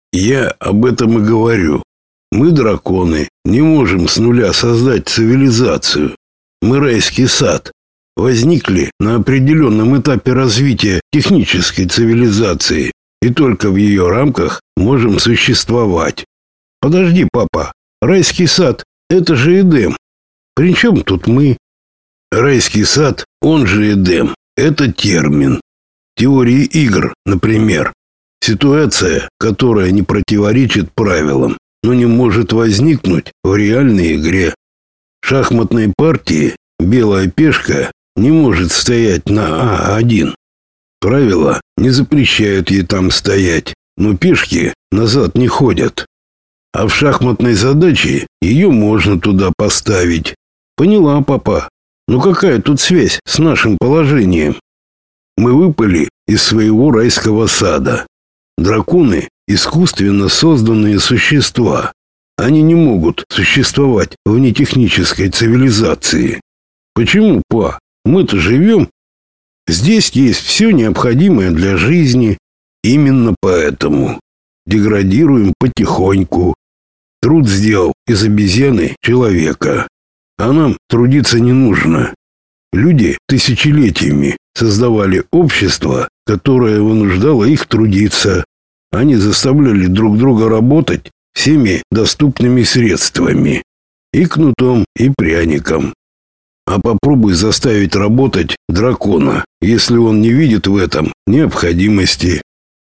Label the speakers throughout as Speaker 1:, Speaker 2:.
Speaker 1: Я об этом и говорю. Мы, драконы, не можем с нуля создать цивилизацию. Мы райский сад. Возникли на определенном этапе развития технической цивилизации и только в ее рамках можем существовать. Подожди, папа, райский сад – это же Эдем. При чем тут мы? Райский сад, он же Эдем, это термин. Теории игр, например. Ситуация, которая не противоречит правилам, но не может возникнуть в реальной игре. В шахматной партии белая пешка не может стоять на А1. Правила не запрещают ей там стоять, но пешки назад не ходят. А в шахматной задаче ее можно туда поставить. Поняла, папа. Но какая тут связь с нашим положением? Мы выпали из своего райского сада. Драконы – искусственно созданные существа. Они не могут существовать вне технической цивилизации. Почему, па? Мы-то живем. Здесь есть все необходимое для жизни. Именно поэтому деградируем потихоньку. Труд сделал из обезьяны человека. А нам трудиться не нужно. Люди тысячелетиями создавали общество, которое вынуждало их трудиться. Они заставляли друг друга работать всеми доступными средствами. И кнутом, и пряником. А попробуй заставить работать дракона, если он не видит в этом необходимости.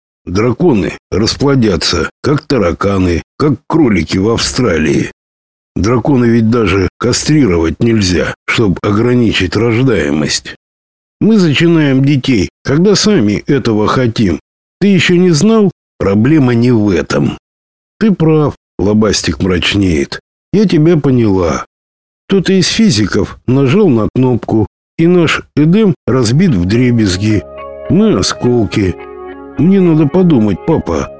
Speaker 1: Драконы расплодятся, как тараканы, как кролики в Австралии. Дракона ведь даже кастрировать нельзя, чтобы ограничить рождаемость. Мы зачинаем детей, когда сами этого хотим. Ты еще не знал? Проблема не в этом. Ты прав, лобастик мрачнеет. Я тебя поняла. Кто-то из физиков нажал на кнопку, и наш Эдем разбит вдребезги. Мы осколки. Мне надо подумать, папа.